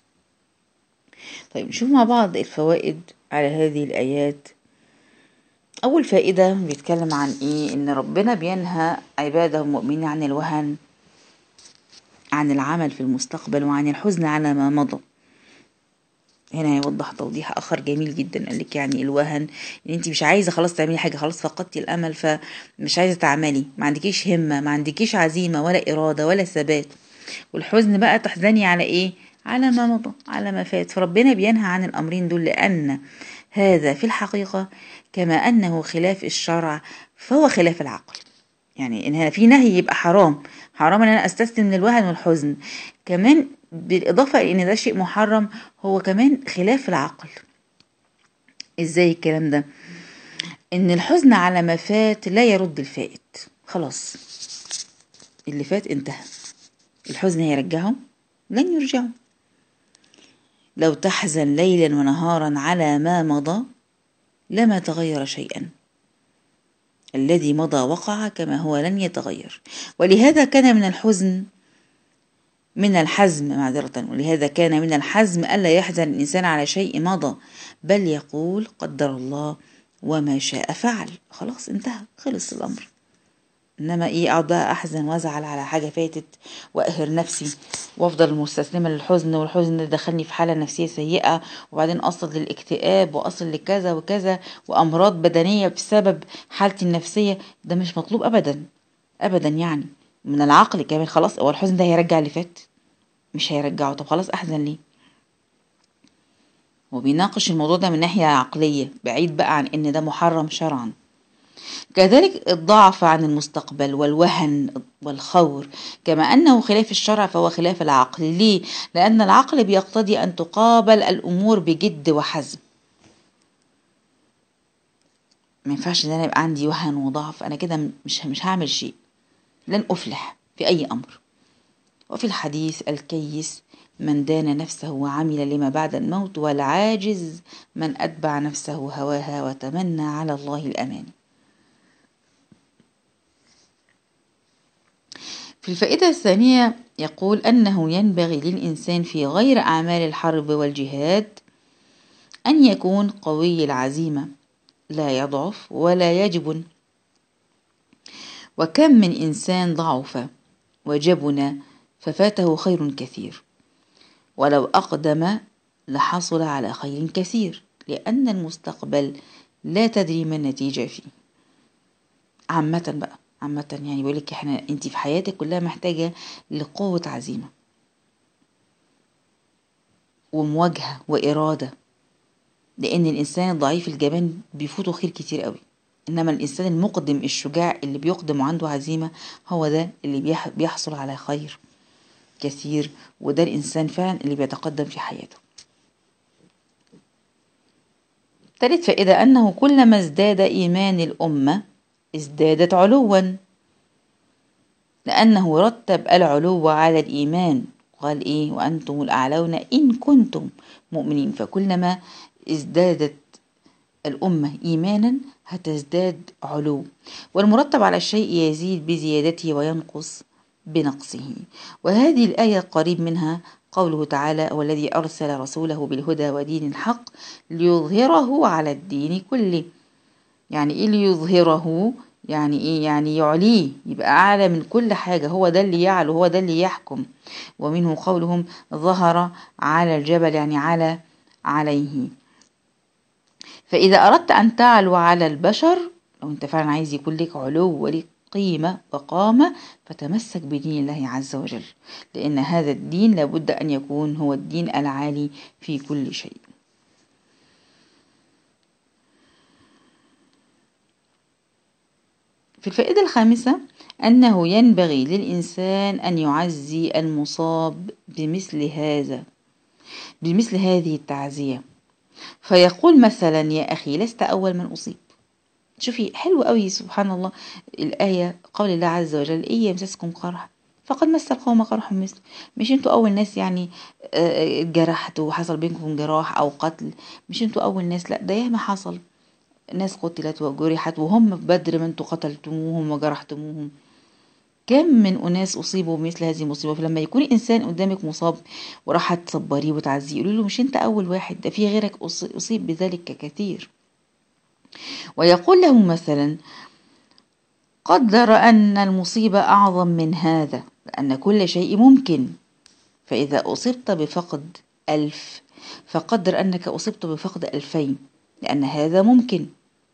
طيب نشوف مع بعض الفوائد على هذه الآيات. أول فائدة بيتكلم عن إيه؟ إن ربنا بينهى عباده المؤمنين عن الوهن، عن العمل في المستقبل، وعن الحزن على ما مضى. هنا يوضح توضيح آخر جميل جدا، قال لك يعني الوهن إن أنت مش عايزة خلاص تعملي حاجة، خلاص فقدتي الأمل فمش عايزة تعملي، ما عندكيش همة، ما عندكيش عزيمة ولا إرادة ولا ثبات. والحزن بقى تحزني على إيه؟ على ما مضى، على ما فات. فربنا بينهى عن الأمرين دول، لأن هذا في الحقيقة كما أنه خلاف الشرع فهو خلاف العقل. يعني إن في نهي يبقى حرام، حرام أن أنا أستسلم للوهن والحزن، كمان بالإضافة إلى أن ده شيء محرم هو كمان خلاف العقل. إزاي الكلام ده؟ إن الحزن على ما فات لا يرد الفائت، خلاص اللي فات انتهى، الحزن هيرجعه؟ لن يرجعه. لو تحزن ليلا ونهارا على ما مضى لما تغير شيئا، الذي مضى وقع كما هو لن يتغير. ولهذا كان من الحزن من الحزم معذرة ولهذا كان من الحزم ألا يحزن الإنسان على شيء مضى، بل يقول قدر الله وما شاء فعل، خلاص انتهى، خلص الأمر. إنما إيه أقعد بقى أحزن وأزعل على حاجة فاتت وأقهر نفسي وأفضل مستسلمة للحزن، والحزن ده دخلني في حالة نفسية سيئة، وبعدين أصل للاكتئاب وأصل لكذا وكذا وأمراض بدنية بسبب حالتي النفسية. ده مش مطلوب أبدا أبدا، يعني من العقل كمان. خلاص هو الحزن ده هيرجع اللي فات؟ مش هيرجعه. طب خلاص أحزن ليه؟ وبيناقش الموضوع ده من ناحية عقلية، بعيد بقى عن إن ده محرم شرعا. كذلك الضعف عن المستقبل والوهن والخور كما أنه خلاف الشرع فهو خلاف العقل. ليه؟ لأن العقل بيقتضي أن تقابل الأمور بجد وحزم. ما ينفعش ان انا يبقى عندي وهن وضعف، انا كده مش مش هعمل شيء، لن افلح في اي امر. وفي الحديث الكيس من دان نفسه وعمل لما بعد الموت، والعاجز من اتبع نفسه هواها وتمنى على الله الاماني. في الفائدة الثانية يقول أنه ينبغي للإنسان في غير أعمال الحرب والجهاد أن يكون قوي العزيمة، لا يضعف ولا يجبن. وكم من إنسان ضعف وجبن ففاته خير كثير، ولو أقدم لحصل على خير كثير، لأن المستقبل لا تدري ما النتيجة فيه. عامة بقى عامة يعني بيقولك احنا انتي في حياتك كلها محتاجة لقوة عزيمة ومواجهة وإرادة، لأن الإنسان الضعيف الجبان بيفوته خير كتير قوي، إنما الإنسان المقدم الشجاع اللي بيقدم وعنده عزيمة هو ده اللي بيحصل على خير كثير، وده الإنسان فعلا اللي بيتقدم في حياته. ثالث فائدة أنه كلما ازداد إيمان الأمة ازدادت علوا، لأنه رتب العلو على الإيمان، قال إيه وأنتم الأعلون إن كنتم مؤمنين. فكلما ازدادت الأمة إيمانا هتزداد علو، والمرتب على الشيء يزيد بزيادته وينقص بنقصه. وهذه الآية قريب منها قوله تعالى والذي أرسل رسوله بالهدى ودين الحق ليظهره على الدين كله. يعني إيه ليظهره؟ يعني إيه؟ يعني يعليه، يبقى أعلى من كل حاجة، هو ده اللي يعلو، هو ده اللي يحكم. ومنه قولهم ظهر على الجبل، يعني على عليه. فإذا أردت أن تعلو على البشر، لو أنت فعلا عايز يكون لك علو ولك قيمة وقامة، فتمسك بدين الله عز وجل، لأن هذا الدين لابد أن يكون هو الدين العالي في كل شيء. في الفائدة الخامسة أنه ينبغي للإنسان أن يعزي المصاب بمثل هذا بمثل هذه التعزية، فيقول مثلا: يا أخي لست أول من أصيب. شوفي حلو قوي سبحان الله الآية، قول الله عز وجل: إن يمسسكم قرح فقد مس القوم قرح مثله. مش انتوا أول ناس يعني اتجرحتوا وحصل بينكم جراح أو قتل، مش انتوا أول ناس، لا ده ياما حصل ناس قتلت وجرحت وهم في بدر ما انتوا قتلتموهم وجرحتموهم. كم من أناس أصيبوا بمثل هذه المصيبة. فلما يكون إنسان قدامك مصاب وراح تصبريه وتعزيه، يقولوا له: مش أنت أول واحد، ده في غيرك أصيب بذلك كثير. ويقول له مثلا: قدر أن المصيبة أعظم من هذا، لأن كل شيء ممكن، فإذا أصبت بفقد ألف فقدر أنك أصبت بفقد ألفين، لأن هذا ممكن.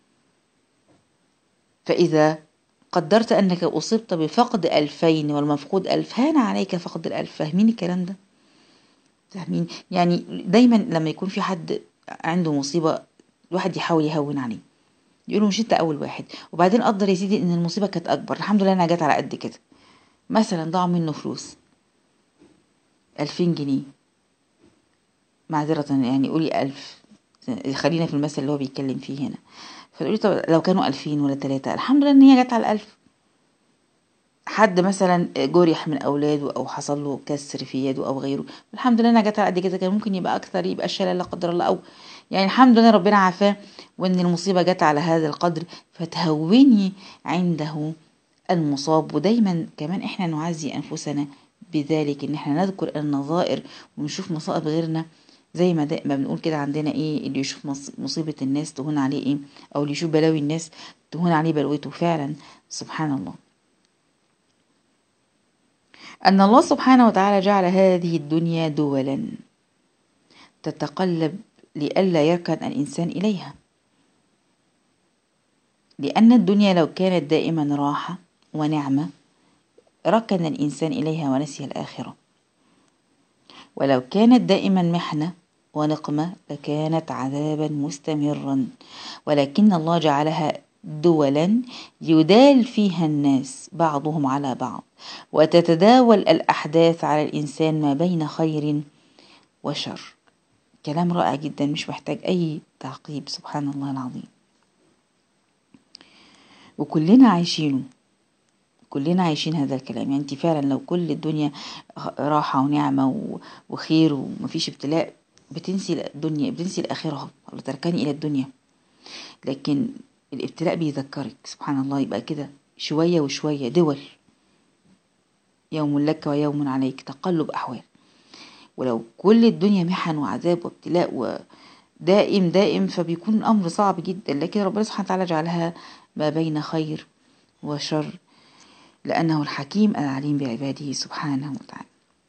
فإذا قدرت أنك أصبت بفقد ألفين والمفقود ألف، هان عليك فقد الألف. فاهمين الكلام ده؟ فاهمين؟ يعني دايما لما يكون في حد عنده مصيبة الواحد يحاول يهون عليه، يقولوا: مش انت أول واحد. وبعدين قدر يا سيدي إن المصيبة كانت أكبر، الحمد لله أنا جت على قد كده. مثلا ضاع منه فلوس ألفين جنيه، معذرة يعني قولي ألف، خلينا في المثل اللي هو بيتكلم فيه هنا. فتقولي: طب لو كانوا ألفين ولا تلاتة، الحمد لله إن هي جت على الألف. حد مثلا جرح من اولاده او حصل له كسر في يده او غيره، الحمد لله انها جت على قد كده، كان ممكن يبقى اكثر، يبقى الشلل لا قدر الله، او يعني الحمد لله ربنا عافاه وان المصيبه جت على هذا القدر، فتهوني عنده المصاب. ودايما كمان احنا نعزي انفسنا بذلك، ان احنا نذكر النظائر ونشوف مصائب غيرنا. زي ما ما بنقول كده عندنا ايه، اللي يشوف مصيبه الناس تهون عليه ايه، او اللي يشوف بلاوي الناس تهون عليه بلوته. فعلا سبحان الله أن الله سبحانه وتعالى جعل هذه الدنيا دولا تتقلب لئلا يركن الإنسان إليها، لأن الدنيا لو كانت دائما راحة ونعمة ركن الإنسان إليها ونسي الآخرة، ولو كانت دائما محنة ونقمة لكانت عذابا مستمرا، ولكن الله جعلها دولا يدال فيها الناس بعضهم على بعض، وتتداول الأحداث على الإنسان ما بين خير وشر. كلام رائع جدا مش محتاج أي تعقيب، سبحان الله العظيم. وكلنا عايشينه، كلنا عايشين هذا الكلام. يعني انت فعلا لو كل الدنيا راحة ونعمة وخير ومفيش ابتلاء، بتنسي الدنيا، بتنسي الآخرة أو تركني إلى الدنيا. لكن الابتلاء بيذكرك سبحان الله، يبقى كده شوية وشوية دول، يوم لك ويوم عليك، تقلب أحوال. ولو كل الدنيا محن وعذاب وابتلاء ودائم دائم فبيكون الأمر صعب جدا، لكن ربنا سبحانه وتعالى جعلها ما بين خير وشر، لأنه الحكيم العليم بعباده سبحانه وتعالى.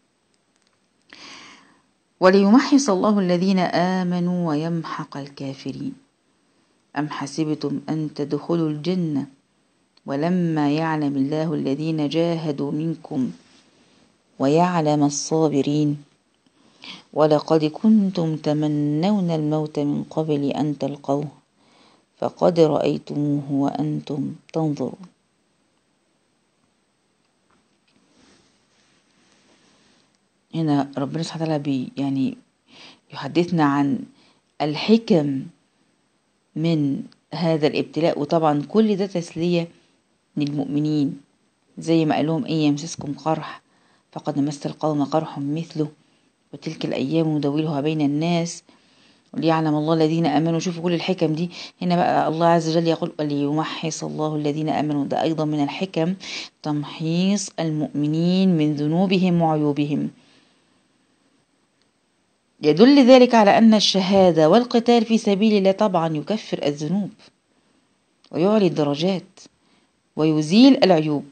وليمحص الله الذين آمنوا ويمحق الكافرين. أم حسبتم أن تدخلوا الجنة ولما يعلم الله الذين جاهدوا منكم ويعلم الصابرين. ولقد كنتم تمنون الموت من قبل أن تلقوه فقد رأيتموه وأنتم تنظرون. هنا ربنا سبحانه وتعالى بي يعني يحدثنا عن الحكم من هذا الابتلاء، وطبعا كل ده تسلية للمؤمنين، زي ما قالهم: إن يمسسكم قرح فقد مس القوم قرح مثله وتلك الأيام نداولها بين الناس وليعلم الله الذين آمنوا. شوفوا كل الحكم دي. هنا بقى الله عز وجل يقول: وليمحص الله الذين آمنوا. ده أيضا من الحكم تمحيص المؤمنين من ذنوبهم وعيوبهم. يدل ذلك على أن الشهادة والقتال في سبيل الله طبعا يكفر الذنوب ويعلي الدرجات ويزيل العيوب.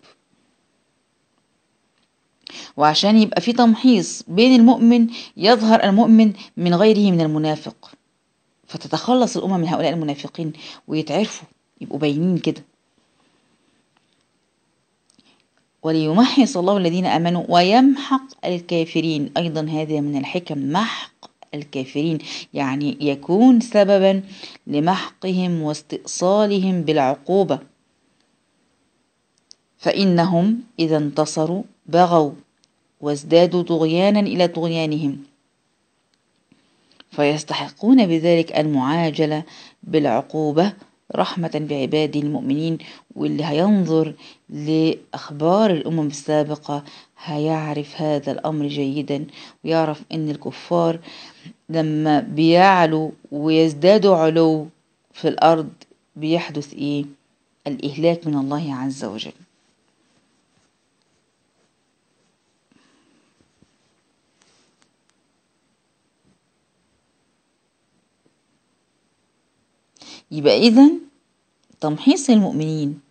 وعشان يبقى في تمحيص بين المؤمن يظهر المؤمن من غيره من المنافق، فتتخلص الأمة من هؤلاء المنافقين ويتعرفوا، يبقوا باينين كده. وليمحص الله الذين آمنوا ويمحق الكافرين. أيضا هذا من الحكم، محق الكافرين، يعني يكون سببا لمحقهم واستئصالهم بالعقوبة. فإنهم إذا انتصروا بغوا وازدادوا طغيانا إلى طغيانهم، فيستحقون بذلك المعاجلة بالعقوبة رحمة بعباده المؤمنين. واللي هينظر لأخبار الأمم السابقة هيعرف هذا الأمر جيدا، ويعرف أن الكفار لما بيعلوا ويزدادوا علو في الأرض بيحدث إيه؟ الإهلاك من الله عز وجل. يبقى إذن تمحيص المؤمنين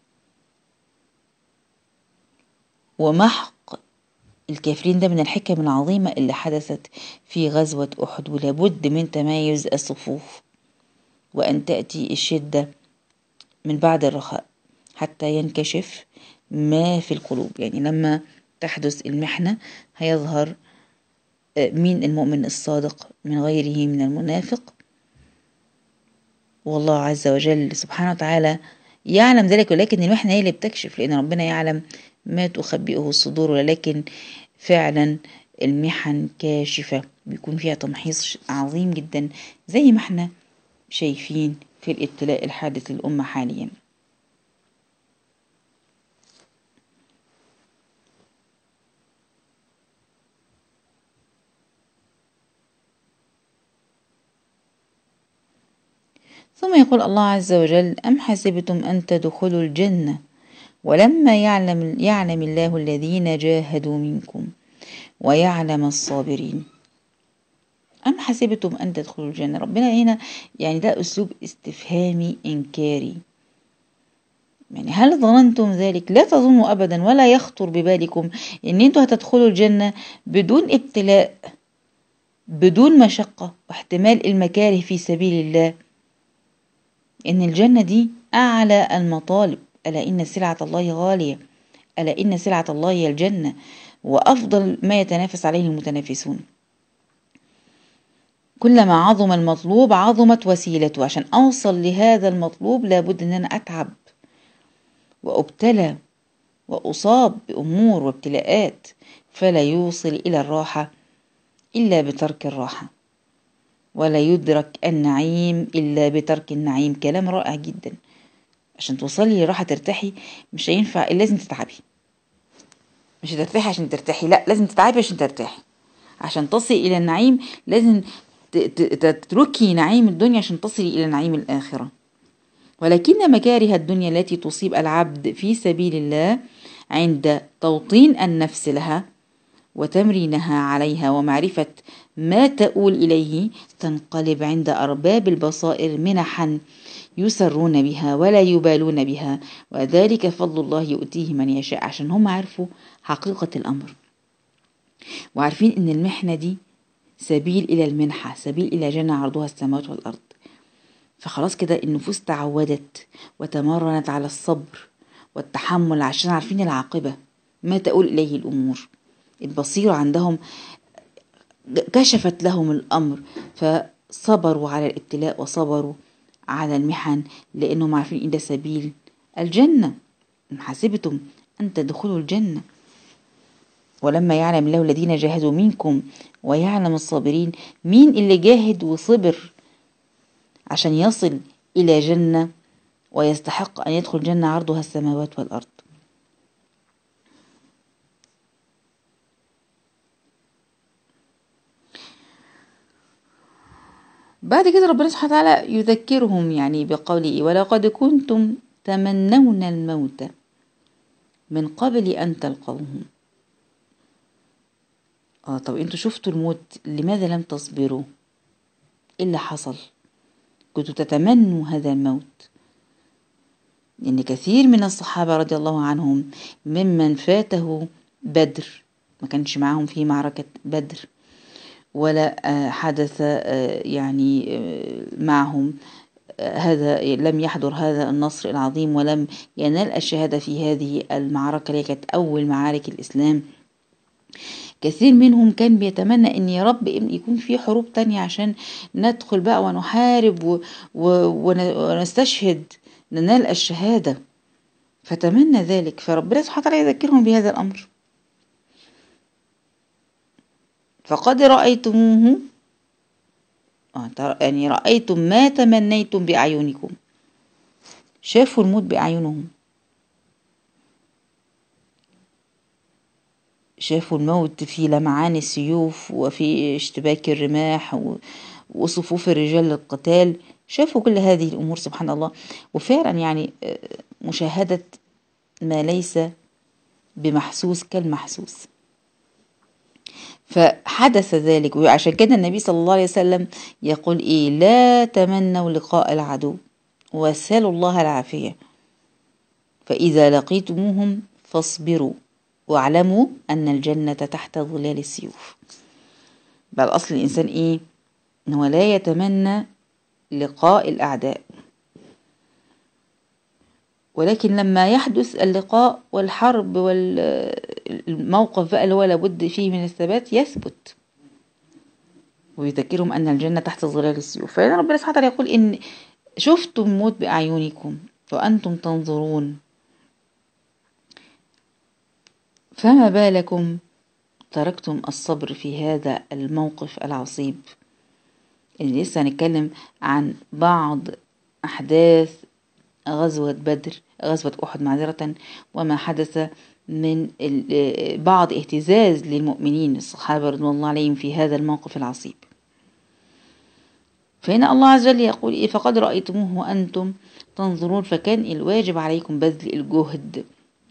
ومحق الكافرين ده من الحكم العظيمة اللي حدثت في غزوة أحد، ولابد من تمايز الصفوف وأن تأتي الشدة من بعد الرخاء حتى ينكشف ما في القلوب. يعني لما تحدث المحنة هيظهر مين المؤمن الصادق من غيره من المنافق، والله عز وجل سبحانه وتعالى يعلم ذلك، ولكن المحنة هي اللي بتكشف، لأن ربنا يعلم ما تخبئه الصدور. ولكن فعلا المحن كاشفة بيكون فيها تمحيص عظيم جدا زي ما احنا شايفين في الابتلاء الحادث للأمة حاليا. ثم يقول الله عز وجل: أم حسبتم أن تدخلوا الجنة ولما يعلم, يعلم الله الذين جاهدوا منكم ويعلم الصابرين. أم حسبتم أن تدخلوا الجنة، ربنا هنا يعني ده أسلوب استفهامي إنكاري. يعني هل ظننتم ذلك؟ لا تظنوا أبدا ولا يخطر ببالكم إن أنتوا هتدخلوا الجنة بدون ابتلاء، بدون مشقة واحتمال المكاره في سبيل الله. إن الجنة دي أعلى المطالب، ألا إن سلعة الله غالية، ألا إن سلعة الله هي الجنة، وأفضل ما يتنافس عليه المتنافسون. كلما عظم المطلوب عظمت وسيلته. عشان أوصل لهذا المطلوب لابد أن أنا أتعب وأبتلى وأصاب بأمور وابتلاءات، فلا يوصل إلى الراحة إلا بترك الراحة، ولا يدرك النعيم إلا بترك النعيم. كلام رائع جدا. عشان توصلي لراحة ترتاحي مش هينفع، لازم تتعبي. مش هترتاحي عشان ترتاحي، لا، لازم تتعبي عشان ترتاحي. عشان تصلي إلى النعيم لازم تتركي نعيم الدنيا عشان تصلي إلى نعيم الآخرة. ولكن مكاره الدنيا التي تصيب العبد في سبيل الله عند توطين النفس لها وتمرينها عليها ومعرفة ما تؤول إليه تنقلب عند أرباب البصائر منحا يسرون بها ولا يبالون بها، وذلك فضل الله يؤتيه من يشاء. عشان هم عرفوا حقيقة الأمر وعارفين إن المحنة دي سبيل إلى المنحة، سبيل إلى جنة عرضها السماوات والأرض. فخلاص كده النفوس تعودت وتمرنت على الصبر والتحمل، عشان عارفين العاقبة ما تؤول إليه الأمور. البصيرة عندهم كشفت لهم الأمر، فصبروا على الابتلاء وصبروا على المحن، لأنهم عارفين إن ده سبيل الجنة. حسبتم أن تدخلوا الجنة ولما يعلم الله الذين جاهدوا منكم ويعلم الصابرين. مين اللي جاهد وصبر عشان يصل إلى جنة ويستحق أن يدخل جنة عرضها السماوات والأرض؟ بعد كده ربنا سبحانه وتعالى يذكرهم يعني بقوله: ولقد كنتم تمنون الموت من قبل أن تلقوه. آه طب انتوا شفتوا الموت، لماذا لم تصبروا؟ إيه اللي حصل؟ كنتوا تتمنوا هذا الموت. إن كثير من الصحابة رضي الله عنهم ممن فاته بدر، ما كانش معاهم في معركة بدر ولا حدث يعني معهم هذا، لم يحضر هذا النصر العظيم ولم ينال الشهادة في هذه المعركة اللي كانت أول معارك الإسلام. كثير منهم كان بيتمنى ان يا رب يكون في حروب تانية عشان ندخل بقى ونحارب و... و... ونستشهد ننال الشهادة. فتمنى ذلك، فربنا سبحانه وتعالى يذكرهم بهذا الأمر. فقد رأيتموه، يعني رأيتم ما تمنيتم بأعينكم، شافوا الموت بأعينهم، شافوا الموت في لمعان السيوف وفي اشتباك الرماح وصفوف الرجال للقتال، شافوا كل هذه الأمور سبحان الله. وفعلا يعني مشاهدة ما ليس بمحسوس كالمحسوس، فحدث ذلك. وعشان كده النبي صلى الله عليه وسلم يقول إيه: لا تمنوا لقاء العدو واسألوا الله العافية، فإذا لقيتموهم فاصبروا واعلموا أن الجنة تحت ظلال السيوف. بل أصل الإنسان إيه؟ إنه لا يتمنى لقاء الأعداء، ولكن لما يحدث اللقاء والحرب والموقف بقى اللي هو لابد فيه من الثبات يثبت، ويذكرهم أن الجنة تحت ظلال السيوف. فإذا ربنا سبحانه وتعالى يقول إن شفتم الموت بأعينكم وأنتم تنظرون، فما بالكم تركتم الصبر في هذا الموقف العصيب. اللي لسه هنتكلم عن بعض أحداث غزوة بدر، غزوة أحد معذرة، وما حدث من بعض اهتزاز للمؤمنين الصحابة رضوان الله عليهم في هذا الموقف العصيب. فهنا الله عز وجل يقول إيه: فقد رأيتموه وأنتم تنظرون. فكان الواجب عليكم بذل الجهد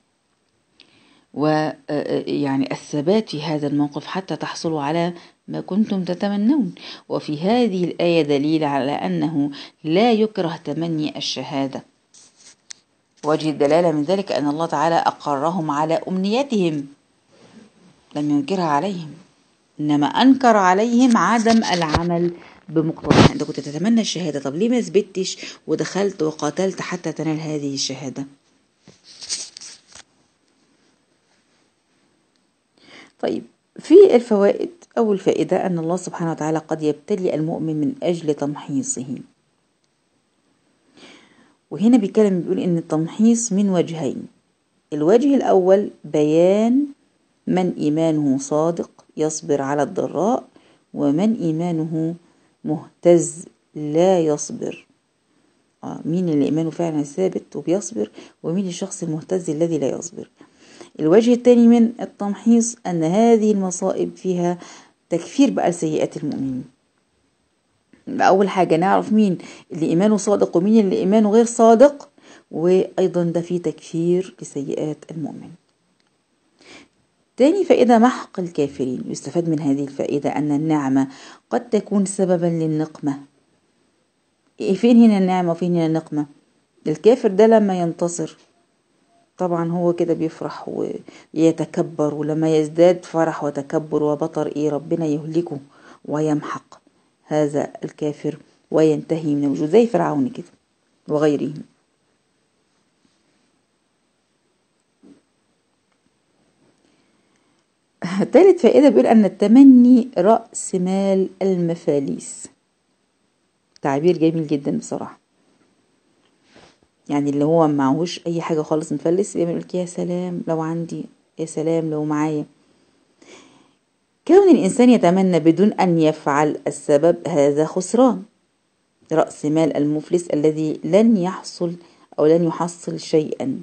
ويعني الثبات في هذا الموقف حتى تحصلوا على ما كنتم تتمنون. وفي هذه الآية دليل على أنه لا يكره تمني الشهادة. وجه الدلالة من ذلك أن الله تعالى أقرهم على أمنيتهم، لم ينكرها عليهم، إنما أنكر عليهم عدم العمل بمقتضاها. أنت كنت تتمنى الشهادة، طب ليه ما ثبتش ودخلت وقاتلت حتى تنال هذه الشهادة؟ طيب، في الفوائد أول فائدة أن الله سبحانه وتعالى قد يبتلي المؤمن من أجل تمحيصه. وهنا بيتكلم بيقول إن التمحيص من وجهين: الوجه الأول بيان من إيمانه صادق يصبر على الضراء، ومن إيمانه مهتز لا يصبر. آه مين اللي إيمانه فعلا ثابت وبيصبر، ومين الشخص المهتز الذي لا يصبر. الوجه الثاني من التمحيص أن هذه المصائب فيها تكفير بقى لسيئات المؤمنين. أول حاجة نعرف مين اللي إيمانه صادق ومين اللي إيمانه غير صادق، وأيضا ده فيه تكفير لسيئات المؤمن. تاني فائدة محق الكافرين. يستفاد من هذه الفائدة أن النعمة قد تكون سببا للنقمة. فين هنا النعمة وفين هنا النقمة؟ الكافر ده لما ينتصر طبعا هو كده بيفرح ويتكبر، ولما يزداد فرح وتكبر وبطر إيه ربنا يهلكه ويمحق هذا الكافر وينتهي من وجوده، زي فرعون كده وغيره. ثالث فائدة بيقول أن التمني رأس مال المفاليس. تعبير جميل جدا بصراحة. يعني اللي هو معهوش أي حاجة خالص مفلس يقول لك يا سلام لو عندي، يا سلام لو معايا. كون الإنسان يتمنى بدون أن يفعل السبب هذا خسران. رأس مال المفلس الذي لن يحصل أو لن يحصل شيئا.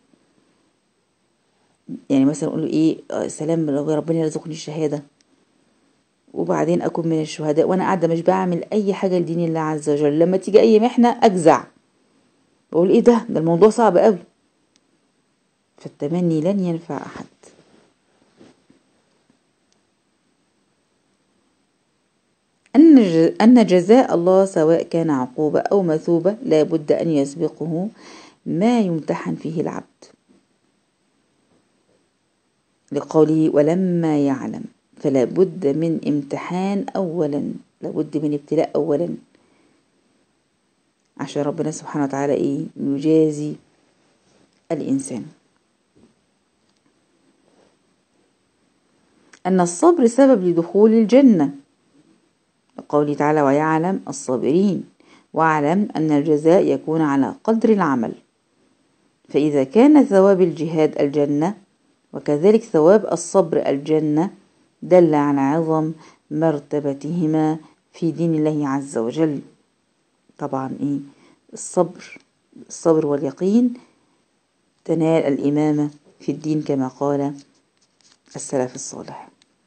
يعني مثلا أقول له إيه سلام لو ربنا يرزقني الشهادة وبعدين أكون من الشهداء وأنا قاعدة مش بعمل أي حاجة لدين الله عز وجل، لما تيجي أي محنة أجزع بقول إيه ده ده الموضوع صعب قوي. فالتمني لن ينفع أحد. أن أن جزاء الله سواء كان عقوبة أو مثوبة لا بد أن يسبقه ما يمتحن فيه العبد، لقوله ولما يعلم، فلا بد من امتحان أولا، لا بد من ابتلاء أولا عشان ربنا سبحانه وتعالى إيه يجازي الإنسان. أن الصبر سبب لدخول الجنة، قوله تعالى ويعلم الصابرين، واعلم أن الجزاء يكون على قدر العمل. فإذا كان ثواب الجهاد الجنة وكذلك ثواب الصبر الجنة دل على عظم مرتبتهما في دين الله عز وجل. طبعا إيه الصبر الصبر واليقين تنال الإمامة في الدين كما قال السلف الصالح.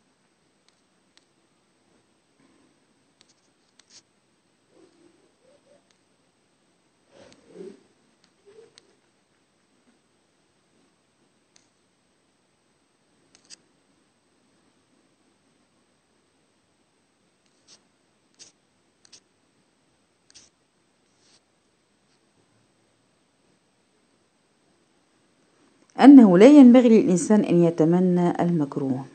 أنه لا ينبغي للإنسان أن يتمنى المكروه.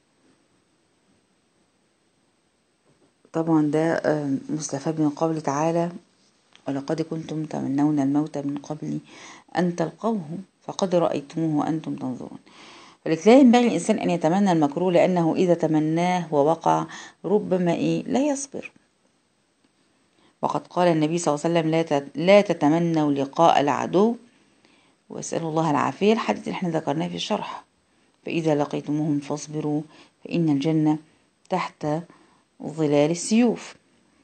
طبعا ده مستفاد من قوله تعالى ولقد كنتم تمنون الموت من قبل أن تلقوه فقد رأيتموه وأنتم تنظرون. فلذلك لا ينبغي للإنسان أن يتمنى المكروه، لأنه إذا تمناه ووقع ربما إيه لا يصبر. وقد قال النبي صلى الله عليه وسلم لا تتمنوا لقاء العدو واسألوا الله العافية، الحديث اللي احنا ذكرناه في الشرح. فإذا لقيتموهم فاصبروا فإن الجنة تحت ظلال السيوف.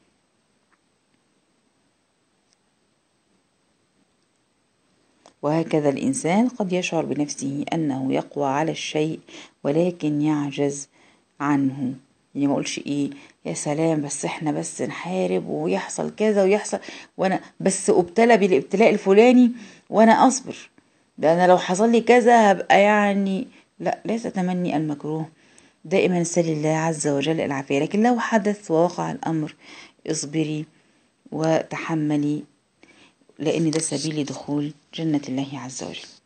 وهكذا الإنسان قد يشعر بنفسه أنه يقوى على الشيء ولكن يعجز عنه. يعني ما أقولش إيه يا سلام بس إحنا بس نحارب ويحصل كذا ويحصل وأنا بس أبتلى بالابتلاء الفلاني وأنا أصبر، ده أنا لو حصل لي كذا هبقى يعني لا. لا تتمني المكروه، دائما سل الله عز وجل العافية. لكن لو حدث ووقع الأمر اصبري وتحملي، لأن ده سبيل دخول جنة الله عز وجل.